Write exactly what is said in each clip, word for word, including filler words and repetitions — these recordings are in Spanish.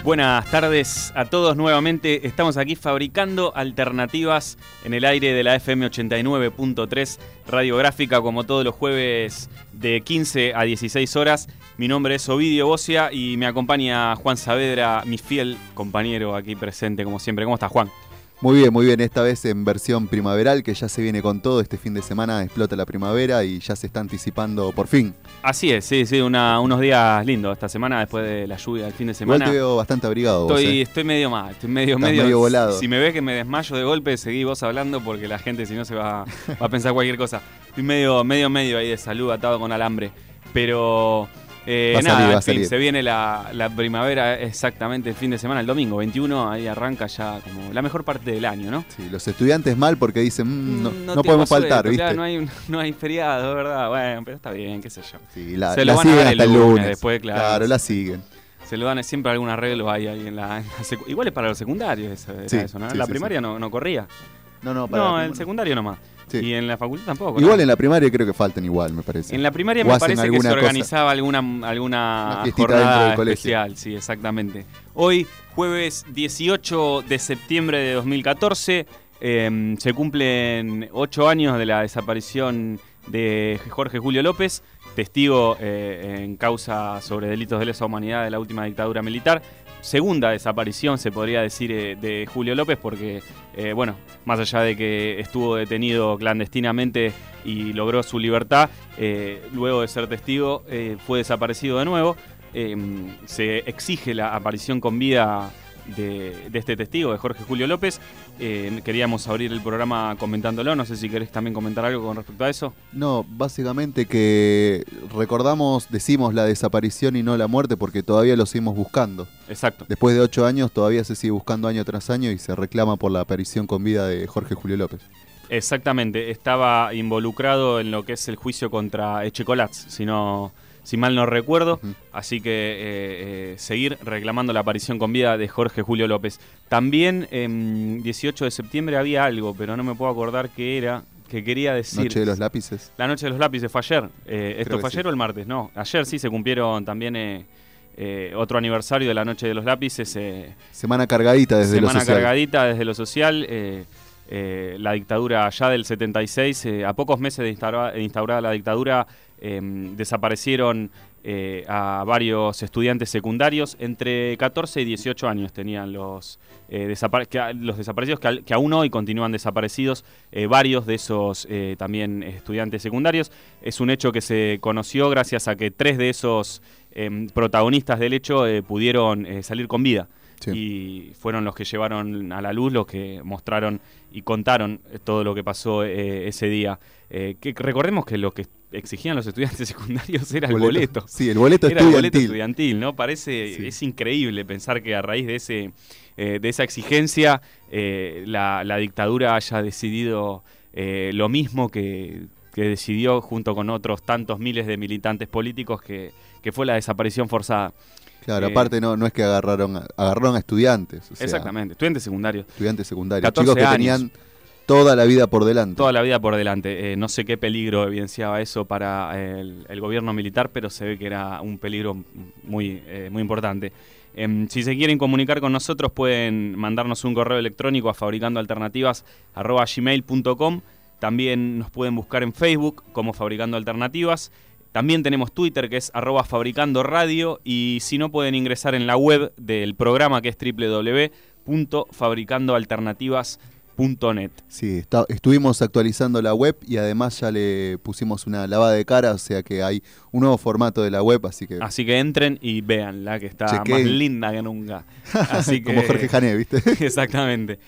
Buenas tardes a todos nuevamente. Estamos aquí fabricando alternativas en el aire de la F M ochenta y nueve punto tres Radiográfica, como todos los jueves de quince a dieciséis horas. Mi nombre es Ovidio Bocia y me acompaña Juan Saavedra, mi fiel compañero aquí presente como siempre. ¿Cómo estás, Juan? Muy bien, muy bien. Esta vez en versión primaveral, que ya se viene con todo. Este fin de semana explota la primavera y ya se está anticipando por fin. Así es, sí, sí, una, unos días lindos esta semana después de la lluvia del fin de semana. Igual te veo bastante abrigado Estoy, vos, ¿eh? estoy medio mal, estoy medio, Estás medio, medio volado. Si me ves que me desmayo de golpe, seguí vos hablando porque la gente si no se va, va a pensar cualquier cosa. Estoy medio, medio, medio ahí de salud, atado con alambre. Pero... Eh, va a nada, salir, va a en fin, salir. se viene la, la primavera exactamente el fin de semana, el domingo veintiuno, ahí arranca ya como la mejor parte del año, ¿no? Sí, los estudiantes mal porque dicen, mmm, no, no tengo podemos suerte, faltar, ¿viste? Claro, no hay, no hay feriado, ¿verdad? Bueno, pero está bien, qué sé yo. Sí, la, se la lo van a siguen dar hasta el el lunes, lunes. después, claro. Claro, la siguen. Se lo dan siempre algún arreglo ahí, ahí en la, en la secu- igual es para los secundarios eso, era Sí, eso, ¿no? sí, la sí, primaria sí. No, no corría. No, no, para No, la el prim- secundario nomás. Sí. Y en la facultad tampoco. Igual ¿no? en la primaria creo que faltan igual, me parece. En la primaria O me hacen parece que se alguna cosa- organizaba alguna, alguna Una fiestita dentro jornada del colegio. especial, sí, exactamente. Hoy, jueves dieciocho de septiembre de dos mil catorce, eh, se cumplen ocho años de la desaparición de Jorge Julio López, testigo eh, en causa sobre delitos de lesa humanidad de la última dictadura militar. Segunda desaparición, se podría decir, eh, de Julio López, porque, eh, bueno, más allá de que estuvo detenido clandestinamente y logró su libertad, eh, luego de ser testigo, eh, fue desaparecido de nuevo. Eh, se exige la aparición con vida de, de este testigo, de Jorge Julio López. Eh, queríamos abrir el programa comentándolo, no sé si querés también comentar algo con respecto a eso. No, básicamente que recordamos, decimos la desaparición y no la muerte porque todavía lo seguimos buscando. Exacto. Después de ocho años todavía se sigue buscando año tras año y se reclama por la aparición con vida de Jorge Julio López. Exactamente, estaba involucrado en lo que es el juicio contra Echecolatz, si no, si mal no recuerdo, Uh-huh. así que eh, eh, seguir reclamando la aparición con vida de Jorge Julio López. También en dieciocho de septiembre había algo, pero no me puedo acordar qué era, que quería decir. Noche de los lápices. La Noche de los Lápices fue ayer. Eh, ¿Esto Creo que fue ayer sí. o el martes? No, ayer sí se cumplieron también eh, eh, otro aniversario de la Noche de los Lápices. Eh, Semana cargadita desde Semana lo social. cargadita desde lo social. Eh, eh, la dictadura ya del setenta y seis, eh, a pocos meses de instaura- de instaurada la dictadura, eh, desaparecieron eh, a varios estudiantes secundarios. Entre catorce y dieciocho años tenían los, eh, desapare- que, los desaparecidos, que, al- que aún hoy continúan desaparecidos, eh, varios de esos eh, también estudiantes secundarios. Es un hecho que se conoció gracias a que tres de esos eh, protagonistas del hecho eh, pudieron eh, salir con vida. Sí. Y fueron los que llevaron a la luz, los que mostraron y contaron todo lo que pasó eh, ese día. Eh, que recordemos que lo que exigían los estudiantes secundarios era el boleto. Sí, el boleto Era el estudiantil. boleto estudiantil, ¿no? Parece, Sí. es increíble pensar que a raíz de ese eh, de esa exigencia eh, la, la dictadura haya decidido eh, lo mismo que, que decidió junto con otros tantos miles de militantes políticos, que, que fue la desaparición forzada. Claro, Eh, aparte no, no es que agarraron, a- agarraron a estudiantes. O sea, Exactamente, estudiantes secundarios. Estudiantes secundarios. catorce Chicos que años. tenían toda la vida por delante. Toda la vida por delante. Eh, no sé qué peligro evidenciaba eso para el, el gobierno militar, pero se ve que era un peligro muy, eh, muy importante. Em, si se quieren comunicar con nosotros, pueden mandarnos un correo electrónico a fabricandoalternativas arroba gmail punto com. También nos pueden buscar en Facebook como Fabricando Alternativas. También tenemos Twitter, que es arroba fabricando radio, y si no, pueden ingresar en la web del programa, que es doble u doble u doble u punto fabricando alternativas punto net. Sí, está- estuvimos actualizando la web y además ya le pusimos una lavada de cara, o sea que hay un nuevo formato de la web, así que... Así que entren y véanla, que está Chequen. más linda que nunca. Así que, Como Jorge Jané, ¿viste? Exactamente.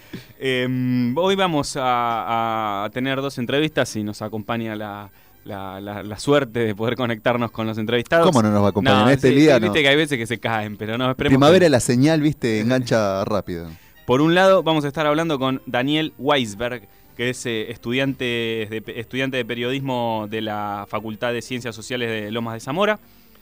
Eh, hoy vamos a, a tener dos entrevistas y nos acompaña la, la, la, la suerte de poder conectarnos con los entrevistados. ¿Cómo no nos va a acompañar? No, en este sí, día sí, no. viste que hay veces que se caen, pero no, esperemos. Primavera que- la señal, ¿viste? Engancha rápido. Por un lado, vamos a estar hablando con Daniel Weisberg, que es eh, estudiante, de, estudiante de periodismo de la Facultad de Ciencias Sociales de Lomas de Zamora.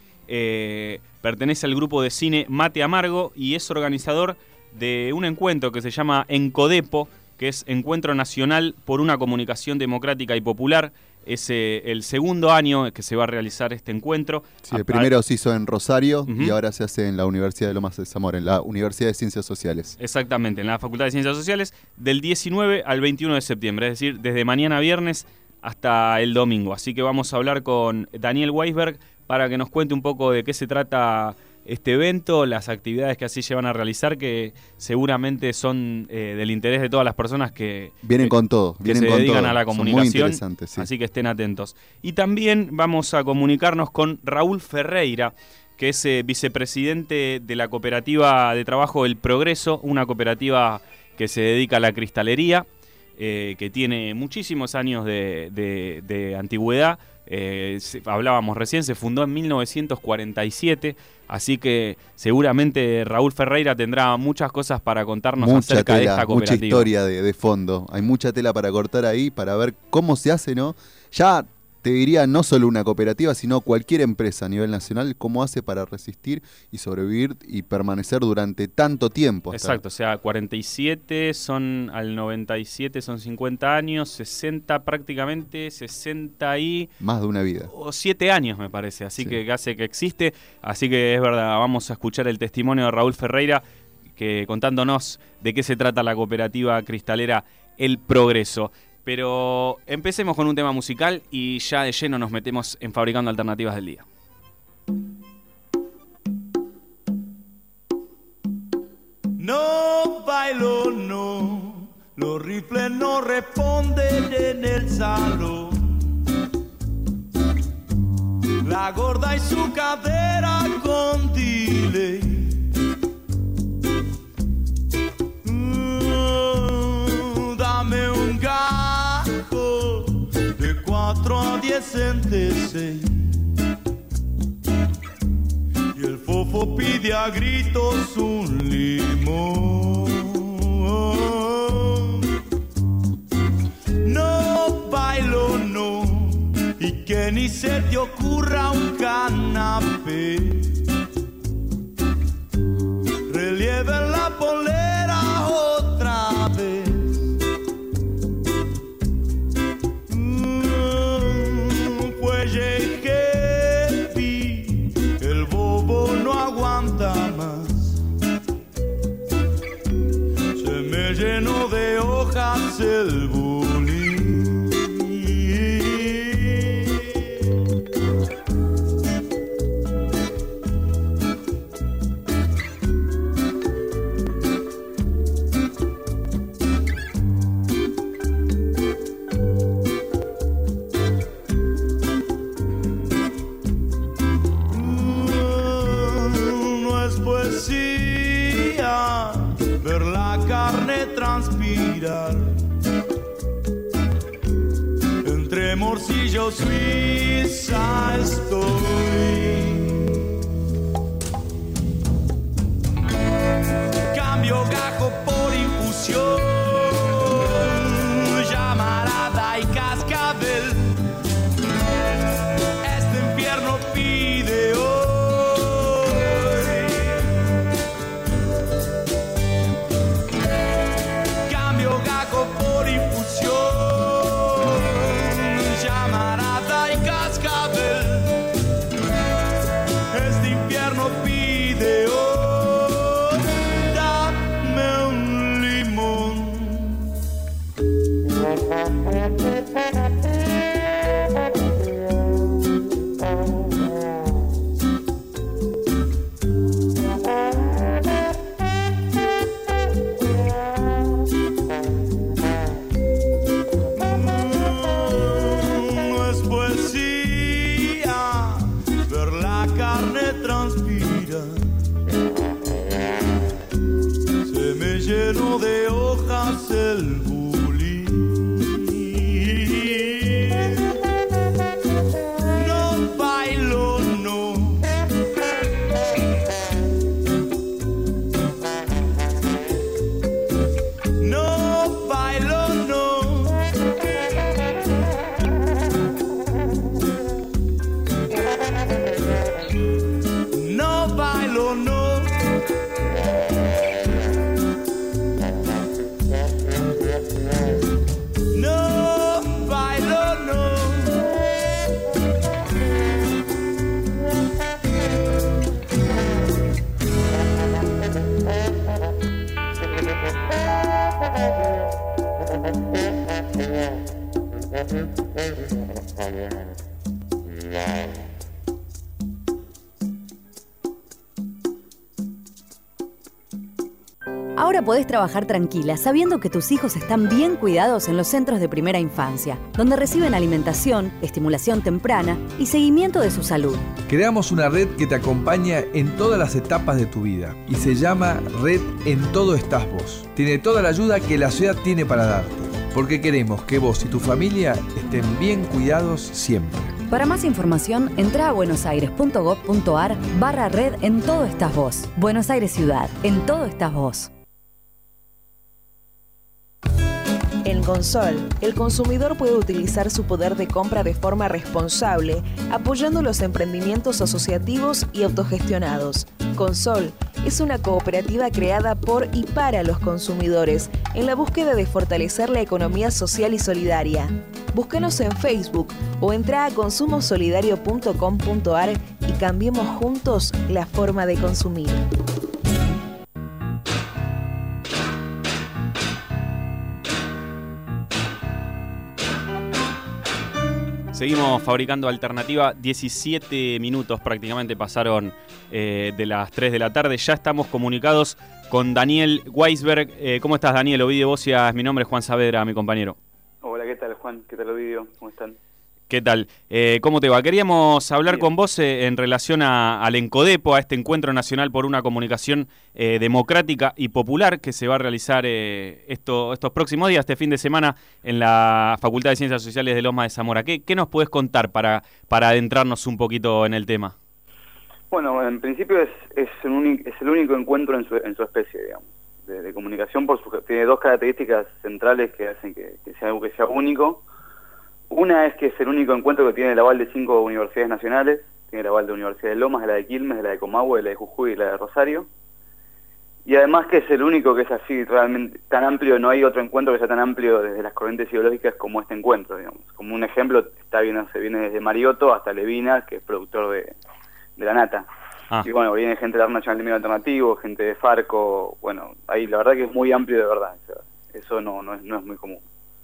Eh, pertenece al grupo de cine Mate Amargo y es organizador de un encuentro que se llama Encodepo, que es Encuentro Nacional por una Comunicación Democrática y Popular. Es eh, el segundo año que se va a realizar este encuentro. Sí, el primero se hizo en Rosario uh-huh. y ahora se hace en la Universidad de Lomas de Zamora, en la Universidad de Ciencias Sociales. Exactamente, en la Facultad de Ciencias Sociales, del diecinueve al veintiuno de septiembre, es decir, desde mañana viernes hasta el domingo. Así que vamos a hablar con Daniel Weisberg para que nos cuente un poco de qué se trata este evento, las actividades que así se van a realizar, que seguramente son eh, del interés de todas las personas que vienen que, con todo, que vienen se con dedican todo. a la comunicación. Son muy interesantes, sí. Así que estén atentos. Y también vamos a comunicarnos con Raúl Ferreira, que es eh, vicepresidente de la cooperativa de trabajo El Progreso, una cooperativa que se dedica a la cristalería, eh, que tiene muchísimos años de, de, de antigüedad. Eh, se, hablábamos recién, se fundó en mil novecientos cuarenta y siete, así que seguramente Raúl Ferreira tendrá muchas cosas para contarnos mucha acerca tela, de esta cooperativa. Mucha historia de, de fondo, hay mucha tela para cortar ahí, para ver cómo se hace, ¿no? Ya te diría, no solo una cooperativa, sino cualquier empresa a nivel nacional, cómo hace para resistir y sobrevivir y permanecer durante tanto tiempo. Hasta... Exacto, o sea, cuarenta y siete son al noventa y siete son cincuenta años, sesenta prácticamente, sesenta y... Más de una vida. O siete años me parece, así sí. que hace que existe, así que es verdad, vamos a escuchar el testimonio de Raúl Ferreira, que contándonos de qué se trata la cooperativa cristalera El Progreso. Pero empecemos con un tema musical y ya de lleno nos metemos en Fabricando Alternativas del Día. No bailo, no, los rifles no responden en el salón. La gorda y su cadera con delay. Mm, dame un gajo de cuatro a diez seis. Y el fofo pide a gritos un limón. No bailo, no, y que ni se te ocurra un canapé. Relieve en la polera otra vez. Mm, pues llegué, vi, el bobo no aguanta más. Se me llenó de hojas el bulín. Ver la carne transpirar entre morcillos suiza estoy. Cambio gajo por infusión, llamarada y cascabel. Este infierno pide hoy. Por infusión, llamarada y cascabel. Este infierno pide hoy. Dame Ahora podés trabajar tranquila sabiendo que tus hijos están bien cuidados en los centros de primera infancia, donde reciben alimentación, estimulación temprana y seguimiento de su salud. Creamos una red que te acompaña en todas las etapas de tu vida y se llama Red En Todo Estás Vos. Tiene toda la ayuda que la ciudad tiene para darte, porque queremos que vos y tu familia estén bien cuidados siempre. Para más información, entra a buenosaires.gov.ar barra red En Todo Estás Vos. Buenos Aires Ciudad, en todo estás vos. En Consol, el consumidor puede utilizar su poder de compra de forma responsable, apoyando los emprendimientos asociativos y autogestionados. Consol es una cooperativa creada por y para los consumidores en la búsqueda de fortalecer la economía social y solidaria. Búscanos en Facebook o entra a consumo solidario punto com punto ar y cambiemos juntos la forma de consumir. Seguimos fabricando alternativa, diecisiete minutos prácticamente pasaron eh, de las tres de la tarde. Ya estamos comunicados con Daniel Weisberg. Eh, ¿Cómo estás, Daniel? Ovidio Bocia es mi nombre, Juan Saavedra, mi compañero. Hola, ¿qué tal, Juan? ¿Qué tal, Ovidio? ¿Cómo están? ¿Qué tal? Eh, ¿Cómo te va? Queríamos hablar Bien. con vos eh, en relación a, al Encodepo, a este Encuentro Nacional por una Comunicación eh, Democrática y Popular que se va a realizar eh, esto, estos próximos días, este fin de semana, en la Facultad de Ciencias Sociales de Loma de Zamora. ¿Qué, qué nos podés contar para, para adentrarnos un poquito en el tema? Bueno, en principio es, es, un único, es el único encuentro en su, en su especie, digamos, de, de comunicación. Por su, tiene dos características centrales que hacen que, que sea algo que sea único. Una es que es el único encuentro que tiene el aval de cinco universidades nacionales. Tiene el aval de la Universidad de Lomas, de la de Quilmes, de la de Comahue, de la de Jujuy y la de Rosario. Y además que es el único que es así, realmente tan amplio. No hay otro encuentro que sea tan amplio desde las corrientes ideológicas como este encuentro, digamos. Como un ejemplo, está bien, se viene desde Mariotto hasta Levina, que es productor de, de la nata. Ah. Y bueno, viene gente de la Nacional de Medio Alternativo, gente de Farco. Bueno, ahí la verdad que es muy amplio de verdad. O sea, eso no, no, es, no es muy común.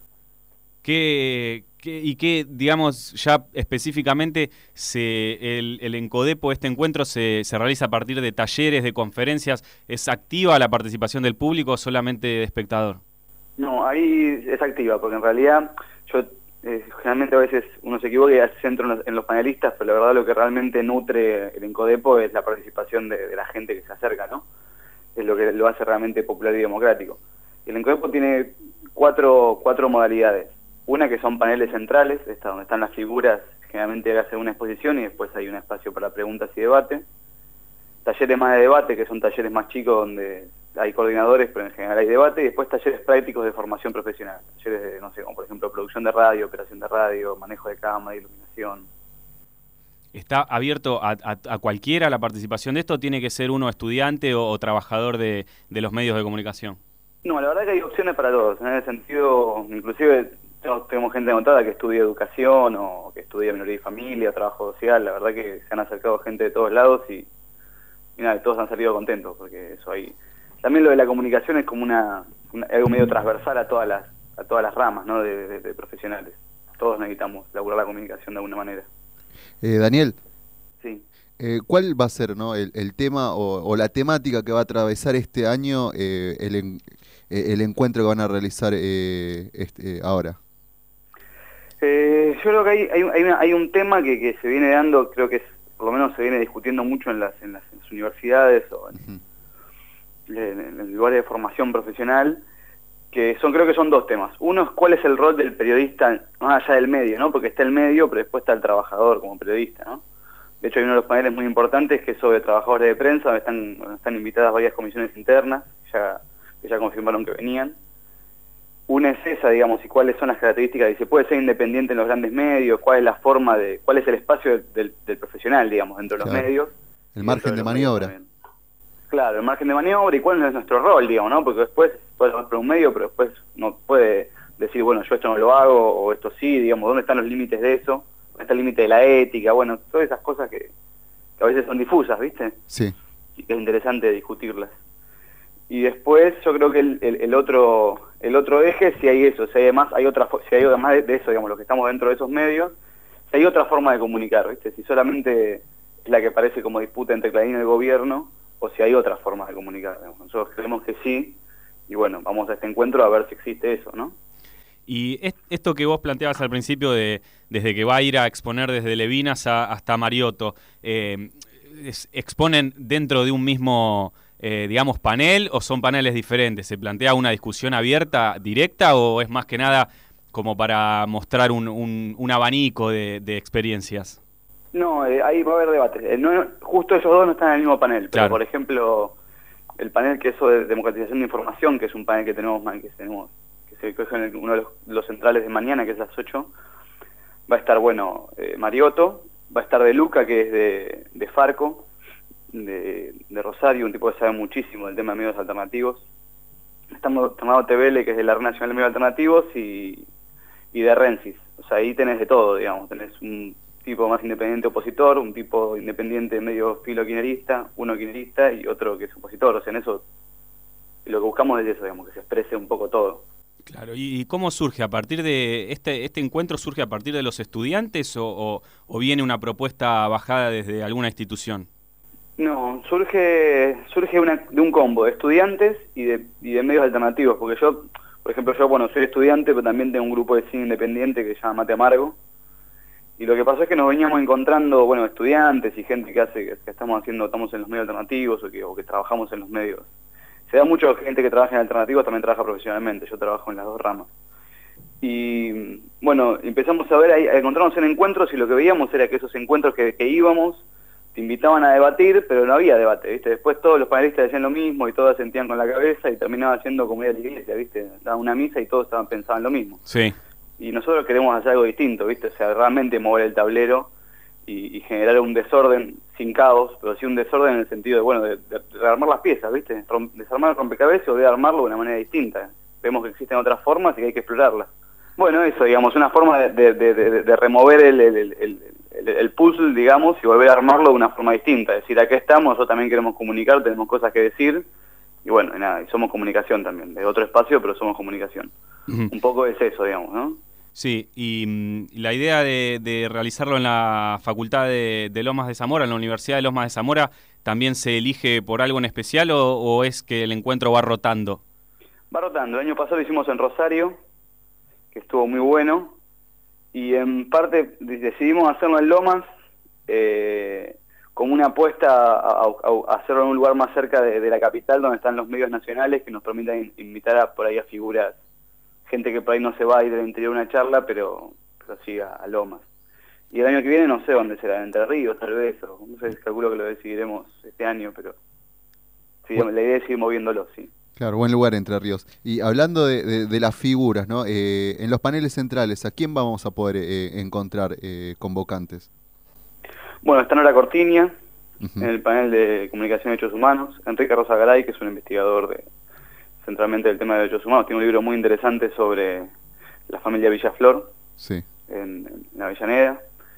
¿Qué, qué, y qué, digamos, ya específicamente se, el, el Encodepo, este encuentro, se, se realiza a partir de talleres, de conferencias? ¿Es activa la participación del público o solamente de espectador? No, ahí es activa, porque en realidad yo eh, generalmente a veces uno se equivoca y hace centro en los, en los panelistas, pero la verdad lo que realmente nutre el Encodepo es la participación de, de la gente que se acerca, ¿no? Es lo que lo hace realmente popular y democrático. Y el Encodepo tiene cuatro, cuatro modalidades. Una que son paneles centrales, esta donde están las figuras, generalmente hacen una exposición y después hay un espacio para preguntas y debate. Talleres más de debate, que son talleres más chicos donde hay coordinadores, pero en general hay debate. Y después talleres prácticos de formación profesional. Talleres de, no sé, como por ejemplo producción de radio, operación de radio, manejo de cámara, iluminación. ¿Está abierto a, a, a cualquiera la participación de esto? ¿Tiene que ser uno estudiante o, o trabajador de, de los medios de comunicación? No, la verdad que hay opciones para todos. En ese sentido, inclusive tenemos gente anotada que estudia educación o que estudia minoría y familia, trabajo social. La verdad que se han acercado gente de todos lados y, y nada, todos han salido contentos porque eso ahí. También lo de la comunicación es como una, una algo medio transversal a todas las a todas las ramas, ¿no? de, de, de profesionales. Todos necesitamos laburar la comunicación de alguna manera. Eh, Daniel. Sí. Eh, ¿Cuál va a ser, no, el, el tema o, o la temática que va a atravesar este año eh, el, en, eh, el encuentro que van a realizar eh, este, eh, ahora? Eh, yo creo que hay, hay, hay, una, hay un tema que, que se viene dando, creo que es, por lo menos se viene discutiendo mucho en las, en las, en las universidades o en, uh-huh. en, en el lugar de formación profesional, que son creo que son dos temas. Uno es cuál es el rol del periodista más allá del medio, ¿no? Porque está el medio, pero después está el trabajador como periodista, ¿no? De hecho hay uno de los paneles muy importantes que es sobre trabajadores de prensa, donde están, donde están invitadas varias comisiones internas, ya, que ya confirmaron que venían. Una es esa, digamos, y cuáles son las características, y se puede ser independiente en los grandes medios, cuál es la forma de, cuál es el espacio del, del, del profesional, digamos, dentro de los claro. medios. El margen de, de maniobra. Claro, el margen de maniobra y cuál es nuestro rol, digamos, ¿no? Porque después puede ser por un medio, pero después no puede decir, bueno, yo esto no lo hago, o esto sí, digamos, ¿dónde están los límites de eso? ¿Dónde está el límite de la ética? Bueno, todas esas cosas que, que a veces son difusas, ¿viste? Sí. Y que es interesante discutirlas. Y después yo creo que el, el, el otro el otro eje, si hay eso, si hay además, hay otra, si hay además de, de eso, digamos, los que estamos dentro de esos medios, si hay otra forma de comunicar, ¿viste? Si solamente es la que parece como disputa entre Clarín y el gobierno, o si hay otras formas de comunicar, digamos. Nosotros creemos que sí, y bueno, vamos a este encuentro a ver si existe eso, ¿no? Y esto que vos planteabas al principio, de desde que va a ir a exponer desde Levinas a, hasta Mariotto, eh, es, ¿exponen dentro de un mismo, eh, digamos, panel o son paneles diferentes? ¿Se plantea una discusión abierta, directa, o es más que nada como para mostrar un, un, un abanico de, de experiencias? No, eh, ahí va a haber debate. Eh, no, justo ellos dos no están en el mismo panel, pero claro. Por ejemplo, el panel que es de democratización de información, que es un panel que tenemos, que tenemos que es uno de los, los centrales de mañana, que es a las ocho, va a estar, bueno, eh, Mariotto, va a estar De Luca, que es de, de Farco, de, de Rosario, un tipo que sabe muchísimo del tema de medios alternativos. Estamos tomando T V L, que es de la Red Nacional de Medios Alternativos, y, y de Rensis. O sea, ahí tenés de todo, digamos, tenés un tipo más independiente opositor, un tipo independiente medio filo kirchnerista, uno kirchnerista y otro que es opositor. O sea, en eso lo que buscamos es eso, digamos, que se exprese un poco todo. Claro, ¿y cómo surge? ¿A partir de este este encuentro surge a partir de los estudiantes o, o, o viene una propuesta bajada desde alguna institución? No, surge surge una, de un combo de estudiantes y de, y de medios alternativos, porque yo, por ejemplo, yo, bueno, soy estudiante, pero también tengo un grupo de cine independiente que se llama Mate Amargo, y lo que pasó es que nos veníamos encontrando, bueno, estudiantes y gente que hace, que, que estamos haciendo, estamos en los medios alternativos o que, o que trabajamos en los medios. Se da mucho gente que trabaja en alternativos, también trabaja profesionalmente, yo trabajo en las dos ramas. Y bueno, empezamos a ver, ahí, a encontrarnos en encuentros, y lo que veíamos era que esos encuentros que, que íbamos, te invitaban a debatir, pero no había debate, ¿viste? Después todos los panelistas decían lo mismo y todos sentían con la cabeza y terminaba siendo como ir a la iglesia, ¿viste? Daban una misa y todos estaban pensaban lo mismo. Sí. Y nosotros queremos hacer algo distinto, ¿viste? O sea, realmente mover el tablero y, y generar un desorden sin caos, pero sí un desorden en el sentido de, bueno, de, de, de armar las piezas, ¿viste? Rom, desarmar el rompecabezas o de armarlo de una manera distinta. Vemos que existen otras formas y que hay que explorarlas. Bueno, eso, digamos, una forma de, de, de, de remover el, el, el, el, el puzzle, digamos, y volver a armarlo de una forma distinta. Es decir, acá estamos, nosotros también queremos comunicar, tenemos cosas que decir, y bueno, y nada, y somos comunicación también, de otro espacio, pero somos comunicación. Uh-huh. Un poco es eso, digamos, ¿no? Sí, y mm, la idea de, de realizarlo en la Facultad de, de Lomas de Zamora, en la Universidad de Lomas de Zamora, ¿también se elige por algo en especial o, o es que el encuentro va rotando? Va rotando. El año pasado lo hicimos en Rosario, que estuvo muy bueno, y en parte decidimos hacerlo en Lomas, eh, como una apuesta a, a, a hacerlo en un lugar más cerca de, de la capital, donde están los medios nacionales, que nos permitan invitar a, por ahí a figuras, gente que por ahí no se va a ir del interior a una charla, pero, pero sí a, a Lomas. Y el año que viene no sé dónde será, en Entre Ríos tal vez, o no sé, calculo que lo decidiremos este año, pero sí, bueno, la idea es ir moviéndolo, sí. Claro, buen lugar Entre Ríos. Y hablando de, de, de las figuras, ¿no? Eh, en los paneles centrales, ¿a quién vamos a poder eh, encontrar eh, convocantes? Bueno, está Nora Cortiña, uh-huh. en el panel de Comunicación de Derechos Humanos, Enrique Rosa Garay, que es un investigador de centralmente del tema de derechos humanos, tiene un libro muy interesante sobre la familia Villaflor, sí. en, en Avellaneda.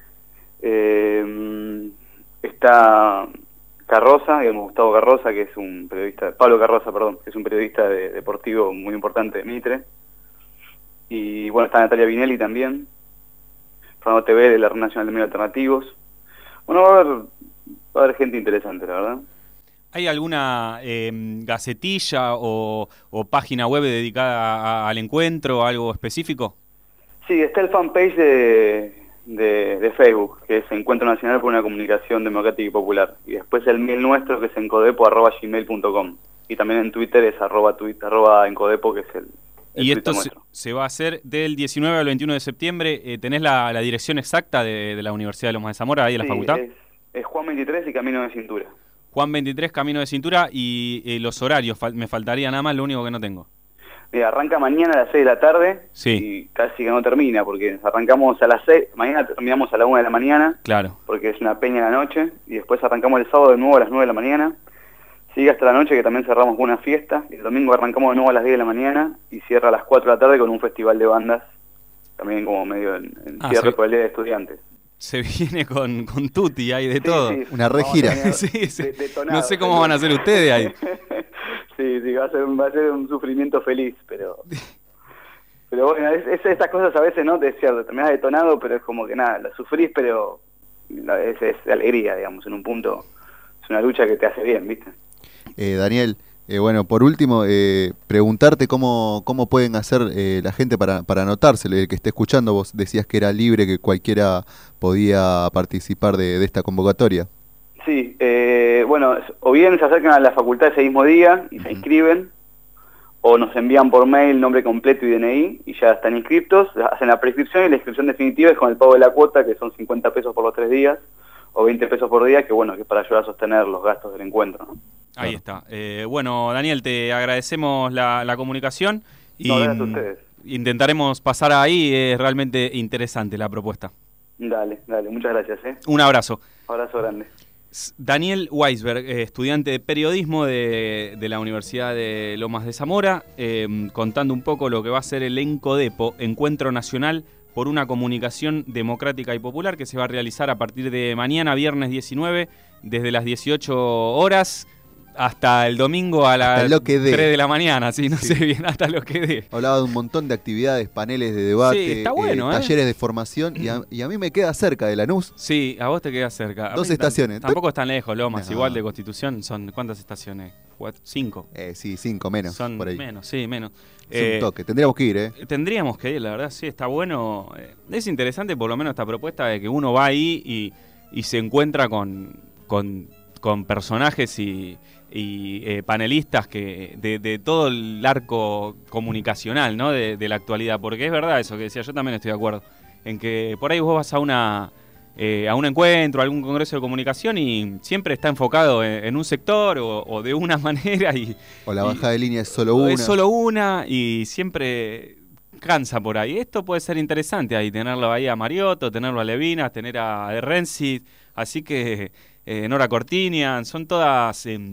Eh, está Carroza, digamos, Gustavo Carroza, que es un periodista, Pablo Carroza, perdón, que es un periodista de, deportivo muy importante de Mitre. Y bueno, está Natalia Vinelli también, Fernando T V de la Red Nacional de Medios Alternativos. Bueno, va a haber, va a haber gente interesante, la verdad. ¿Hay alguna eh, gacetilla o, o página web dedicada a, a, al encuentro, algo específico? Sí, está el fanpage de, de, de Facebook, que es Encuentro Nacional por una Comunicación Democrática y Popular. Y después el mail nuestro, que es encodepo arroba gmail punto com. Y también en Twitter es arroba, tweet, arroba encodepo, que es el, el Y esto se, se va a hacer del diecinueve al veintiuno de septiembre. Eh, ¿Tenés la, la dirección exacta de, de la Universidad de Lomas de Zamora, ahí en sí, la facultad? Es, es Juan veintitrés y Camino de Cintura. Juan veintitrés, Camino de Cintura, y eh, los horarios, fal me faltaría nada más, lo único que no tengo. Mira, arranca mañana a las seis de la tarde, sí. y casi que no termina, porque arrancamos a las seis, mañana terminamos a la una de la mañana, claro, porque es una peña en la noche, y después arrancamos el sábado de nuevo a las nueve de la mañana, sigue hasta la noche, que también cerramos con una fiesta, y el domingo arrancamos de nuevo a las diez de la mañana, y cierra a las cuatro de la tarde con un festival de bandas, también como medio en, en ah, cierre sí. por el Día de Estudiantes. Se viene con, con Tutti, hay de sí, todo. Sí, una regira. sí, sí. De, no sé cómo van a hacer ustedes ahí. Sí, sí, va a ser, va a ser un sufrimiento feliz, pero... Pero bueno, es, es estas cosas a veces, ¿no? Te decía, terminás detonado, pero es como que nada, la sufrís, pero la, es, es de alegría, digamos, en un punto. Es una lucha que te hace bien, ¿viste? Eh, Daniel, eh, bueno, por último, eh, preguntarte cómo, cómo pueden hacer eh, la gente para, para anotarse, el que esté escuchando. Vos decías que era libre, que cualquiera podía participar de, de esta convocatoria. Sí, eh, bueno, o bien se acercan a la facultad ese mismo día y se inscriben, o nos envían por mail nombre completo y D N I y ya están inscriptos, hacen la prescripción y la inscripción definitiva es con el pago de la cuota, que son cincuenta pesos por los tres días, o veinte pesos por día, que bueno, que es para ayudar a sostener los gastos del encuentro, ¿no? Ahí está. Eh, bueno, Daniel, te agradecemos la, la comunicación y no, gracias a ustedes. Intentaremos pasar ahí, es realmente interesante la propuesta. Dale, dale, muchas gracias, ¿eh? Un abrazo. Abrazo grande. Daniel Weisberg, eh, estudiante de periodismo de, de la Universidad de Lomas de Zamora, eh, contando un poco lo que va a ser el ENCODEPO, Encuentro Nacional por una Comunicación Democrática y Popular, que se va a realizar a partir de mañana, viernes diecinueve, desde las dieciocho horas hasta el domingo a las tres de la mañana, sí, no sí. sé bien, hasta lo que dé. Hablaba de un montón de actividades, paneles de debate, sí, está bueno, eh, ¿eh? talleres de formación, y a, y a mí me queda cerca de Lanús. Sí, a vos te queda cerca. A Dos estaciones. Tampoco es tan lejos, Lomas, no. Igual de Constitución, son ¿cuántas estaciones? ¿Cuatro? ¿Cinco? Eh, sí, cinco, menos, son por ahí. menos, sí, menos. Es eh, un toque, tendríamos que ir, ¿eh? Tendríamos que ir, la verdad, sí, está bueno. Es interesante por lo menos esta propuesta de que uno va ahí y, y se encuentra con, con, con personajes y... y eh, panelistas que de, de todo el arco comunicacional, ¿no? de, de la actualidad, porque es verdad eso que decía, yo también estoy de acuerdo, en que por ahí vos vas a una eh, a un encuentro, a algún congreso de comunicación y siempre está enfocado en, en un sector o, o de una manera y... O la bajada y, de línea es solo una. Es solo una y siempre cansa por ahí. Esto puede ser interesante ahí, tenerlo ahí a Mariotto, tenerlo a Levinas, tener a De Renzi, así que eh, Nora Cortinian, son todas... Eh,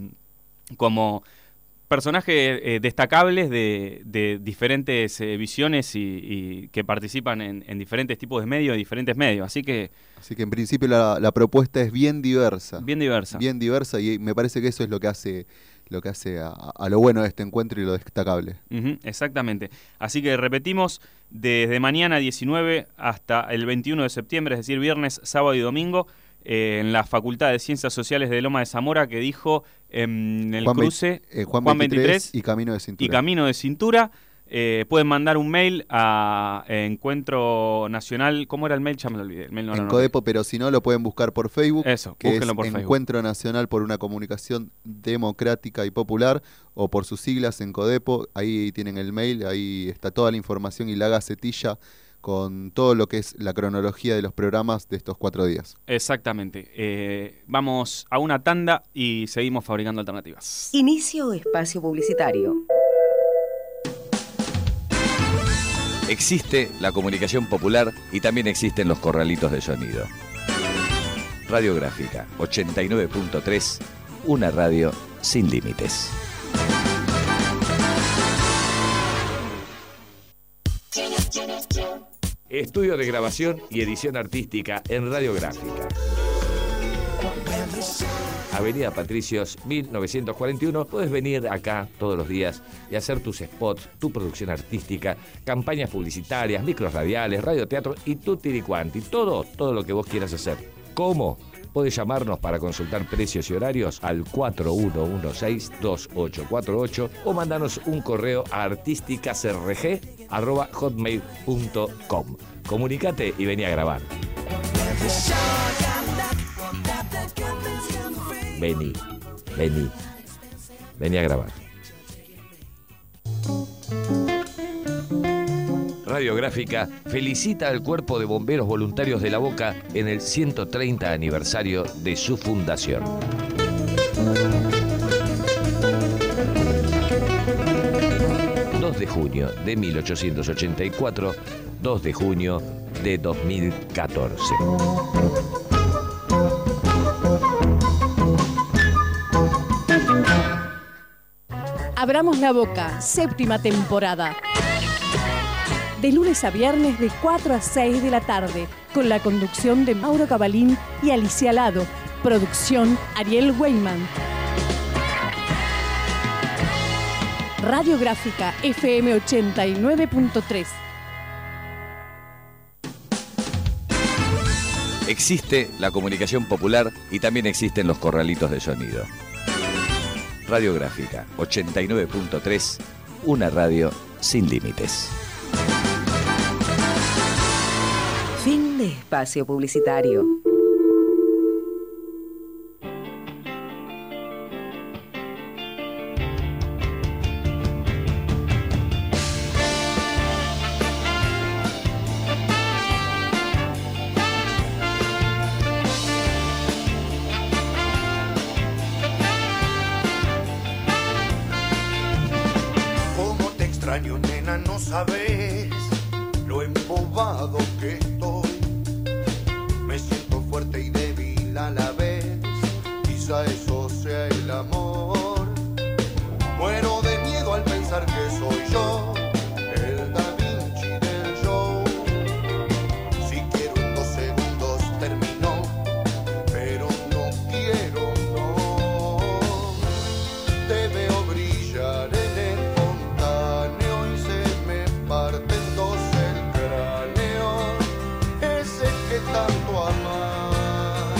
como personajes eh, destacables de, de diferentes eh, visiones y, y que participan en, en diferentes tipos de medios, diferentes medios, así que... Así que en principio la, la propuesta es bien diversa. Bien diversa. Bien diversa y me parece que eso es lo que hace, lo que hace a, a lo bueno de este encuentro y lo destacable. Uh-huh, exactamente. Así que repetimos, desde mañana diecinueve hasta el veintiuno de septiembre, es decir, viernes, sábado y domingo, Eh, en la Facultad de Ciencias Sociales de Loma de Zamora, que dijo en el Juan cruce eh, Juan, Juan veintitrés y Camino de Cintura. Y Camino de Cintura. Eh, pueden mandar un mail a eh, Encuentro Nacional. ¿Cómo era el mail? Ya me lo olvidé. El mail no, Encodepo, no, no. pero si no, lo pueden buscar por Facebook. Eso, que búsquenlo es por Facebook. Encuentro Nacional por una Comunicación Democrática y Popular, o por sus siglas Encodepo. Ahí tienen el mail, ahí está toda la información y la gacetilla con todo lo que es la cronología de los programas de estos cuatro días. Exactamente. Eh, vamos a una tanda y seguimos fabricando alternativas. Inicio espacio publicitario. Existe la comunicación popular y también existen los corralitos de sonido. Radiográfica ochenta y nueve punto tres, una radio sin límites. Estudio de grabación y edición artística en Radiográfica. Avenida Patricios mil novecientos cuarenta y uno. Puedes venir acá todos los días y hacer tus spots, tu producción artística, campañas publicitarias, micros radiales, radioteatro y tutti quanti. Todo, todo lo que vos quieras hacer. ¿Cómo? Podés llamarnos para consultar precios y horarios al cuatro uno uno seis, dos ocho cuatro ocho o mandanos un correo a artísticasrg arroba hotmail punto com. Comunicate y vení a grabar. Vení, vení, vení a grabar. Radiográfica felicita al Cuerpo de Bomberos Voluntarios de La Boca en el ciento treinta aniversario de su fundación. dos de junio de mil ochocientos ochenta y cuatro, dos de junio de dos mil catorce. Abramos la Boca, séptima temporada. De lunes a viernes de cuatro a seis de la tarde, con la conducción de Mauro Cabalín y Alicia Lado. Producción Ariel Weyman. Radiográfica F M ochenta y nueve punto tres. Existe la comunicación popular y también existen los corralitos de sonido. Radiográfica ochenta y nueve punto tres, una radio sin límites. Fin de espacio publicitario. Nena, no sabes lo embobado que estoy. Me siento fuerte y débil a la vez. Quizá eso sea el amor. Muero de miedo al pensar que soy yo, el Da Vinci del show. Si quiero en dos segundos termino, pero no quiero, no. Te veo brillar en el parte en dos el cráneo, ese que tanto amas.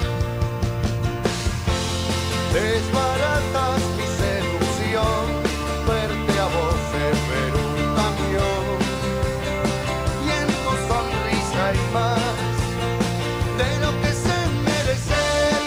Desbaratas mi seducción, verte a vos es ver un camión. Y en tu sonrisa hay más de lo que se merece.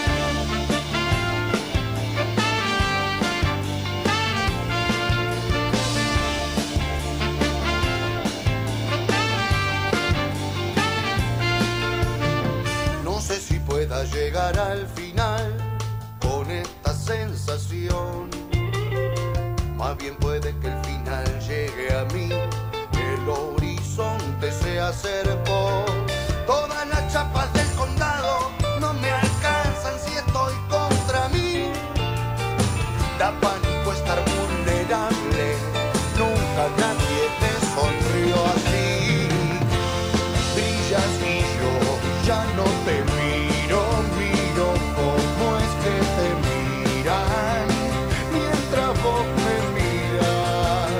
Pueda llegar al final con esta sensación. Más bien puede que el final llegue a mí, el horizonte se acercó. Todas las chapas del condado no me alcanzan si estoy contra mí. Da pánico estar vulnerable, nunca nadie te sonrió así. Brillas y yo ya no te miro, miro cómo es que te miran mientras vos me miras.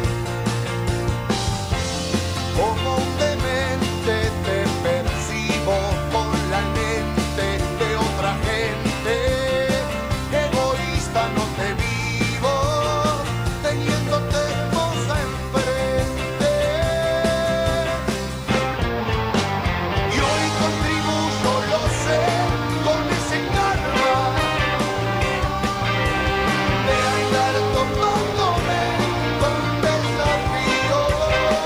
Como un demente te percibo con la lente de otra gente. Egoísta no te vivo, teniéndote hermosa enfrente. Y hoy contribuyo, lo sé, con ese karma de andar topándome con desafíos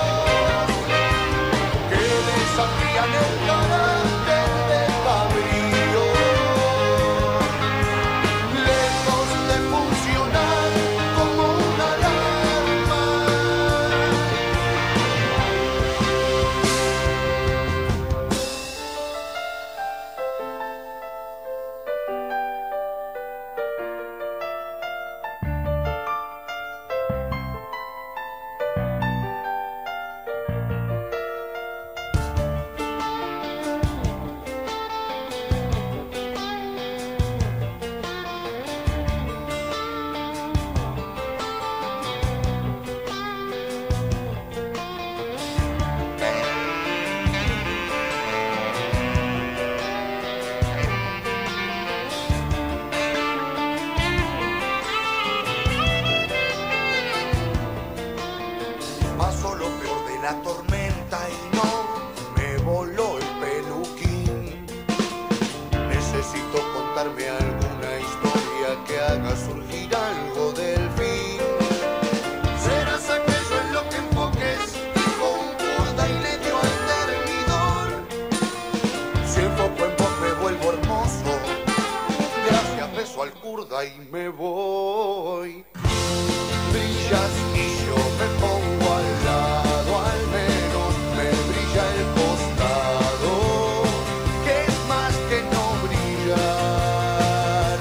que desafían el carácter de cabrío. Lejos de funcionar como una alarma. Pasó lo peor de la tormenta y no me voló el peluquín. Necesito contarme alguna historia que haga surgir algo del fin. Serás aquello en lo que enfoques, dijo un kurda y le dio al termidor. Si enfoco en vos me vuelvo hermoso, gracias beso al kurda y me voy. Brillas y yo me pongo al lado, al menos me brilla el costado, que es más que no brillar.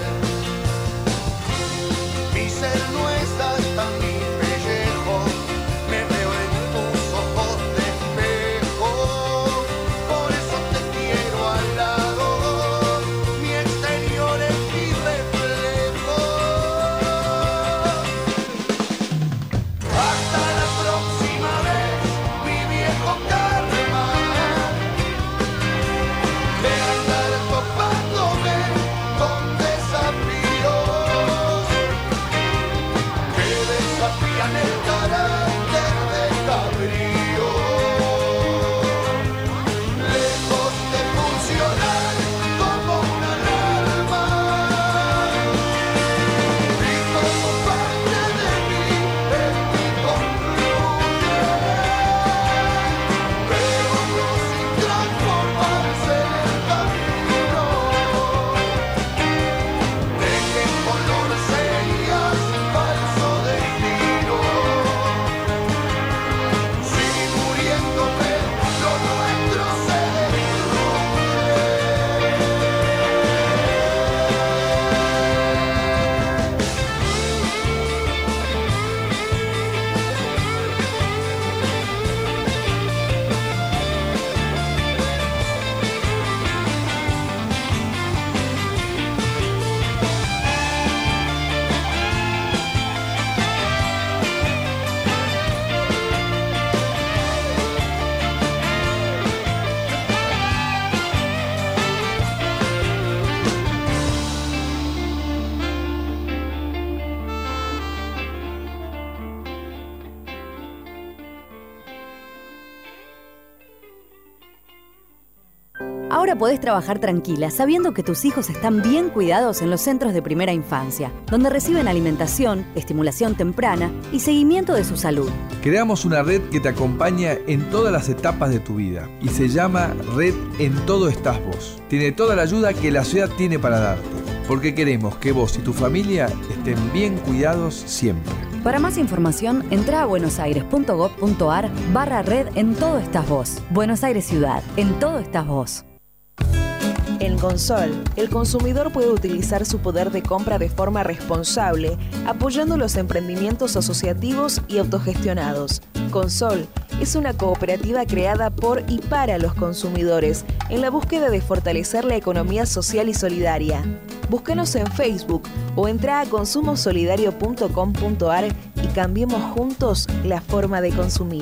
Mi ser no es hasta mi pellejo, me veo en tus ojos de espejo, por eso te quiero al lado, mi exterior es mi reflejo. Ahora podés trabajar tranquila sabiendo que tus hijos están bien cuidados en los centros de primera infancia, donde reciben alimentación, estimulación temprana y seguimiento de su salud. Creamos una red que te acompaña en todas las etapas de tu vida y se llama Red En Todo Estás Vos. Tiene toda la ayuda que la ciudad tiene para darte, porque queremos que vos y tu familia estén bien cuidados siempre. Para más información, entra a buenosaires.gov.ar barra red En Todo Estás Vos. Buenos Aires Ciudad, en todo estás vos. En Consol, el consumidor puede utilizar su poder de compra de forma responsable, apoyando los emprendimientos asociativos y autogestionados. Consol es una cooperativa creada por y para los consumidores en la búsqueda de fortalecer la economía social y solidaria. Búscanos en Facebook o entra a consumo solidario punto com punto ar y cambiemos juntos la forma de consumir.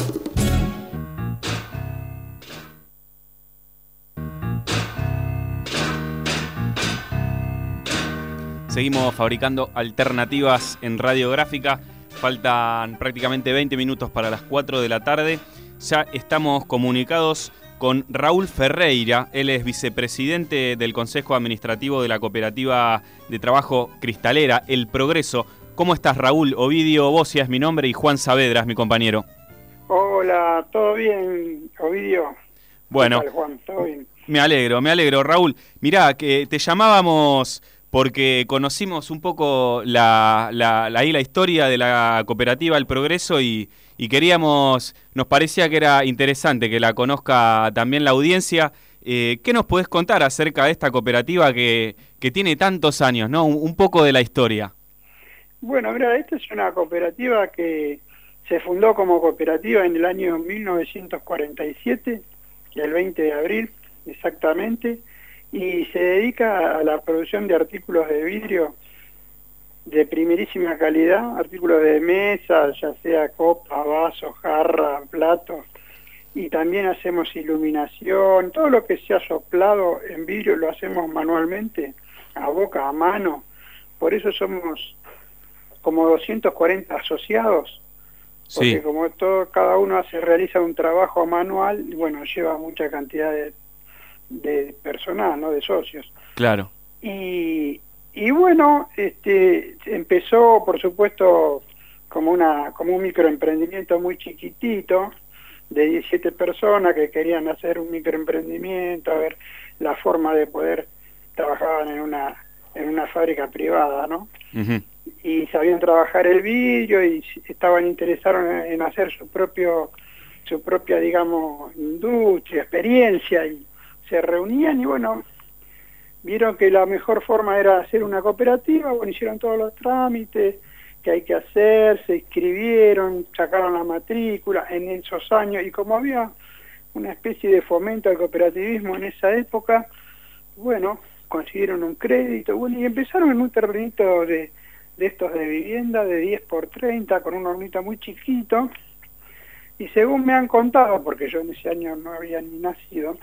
Seguimos fabricando alternativas en radiográfica. Faltan prácticamente veinte minutos para las cuatro de la tarde. Ya estamos comunicados con Raúl Ferreira. Él es vicepresidente del Consejo Administrativo de la Cooperativa de Trabajo Cristalera, El Progreso. ¿Cómo estás, Raúl? Ovidio Bocia es mi nombre y Juan Saavedra es mi compañero. Hola, ¿todo bien, Ovidio? Bueno, ¿Qué tal, Juan? ¿Todo bien? Me alegro, me alegro. Raúl, mirá, que te llamábamos porque conocimos un poco la, la, la, la historia de la cooperativa El Progreso y, y queríamos, nos parecía que era interesante que la conozca también la audiencia. Eh, ¿Qué nos podés contar acerca de esta cooperativa que, que tiene tantos años, ¿no? Un, un poco de la historia. Bueno, mira, esta es una cooperativa que se fundó como cooperativa en el año mil novecientos cuarenta y siete, el veinte de abril exactamente, y se dedica a la producción de artículos de vidrio de primerísima calidad, artículos de mesa, ya sea copa, vasos, jarra, platos, y también hacemos iluminación. Todo lo que se ha soplado en vidrio lo hacemos manualmente, a boca, a mano. Por eso somos como doscientos cuarenta asociados, porque sí, como todo, cada uno hace, realiza un trabajo manual, y bueno, lleva mucha cantidad de de personal, ¿no? De socios. Claro. Y, y bueno, este empezó, por supuesto, como una como un microemprendimiento muy chiquitito, de diecisiete personas que querían hacer un microemprendimiento, a ver la forma de poder, trabajaban en una en una fábrica privada, ¿no? Uh-huh. Y sabían trabajar el vidrio y estaban interesados en, en hacer su propio su propia, digamos, industria, experiencia, y se reunían y bueno, vieron que la mejor forma era hacer una cooperativa. Bueno, hicieron todos los trámites que hay que hacer, se inscribieron, sacaron la matrícula en esos años, y como había una especie de fomento al cooperativismo en esa época, bueno, consiguieron un crédito, bueno, y empezaron en un terrenito de, de estos de vivienda de diez por treinta, con un hornito muy chiquito, y según me han contado, porque yo en ese año no había ni nacido,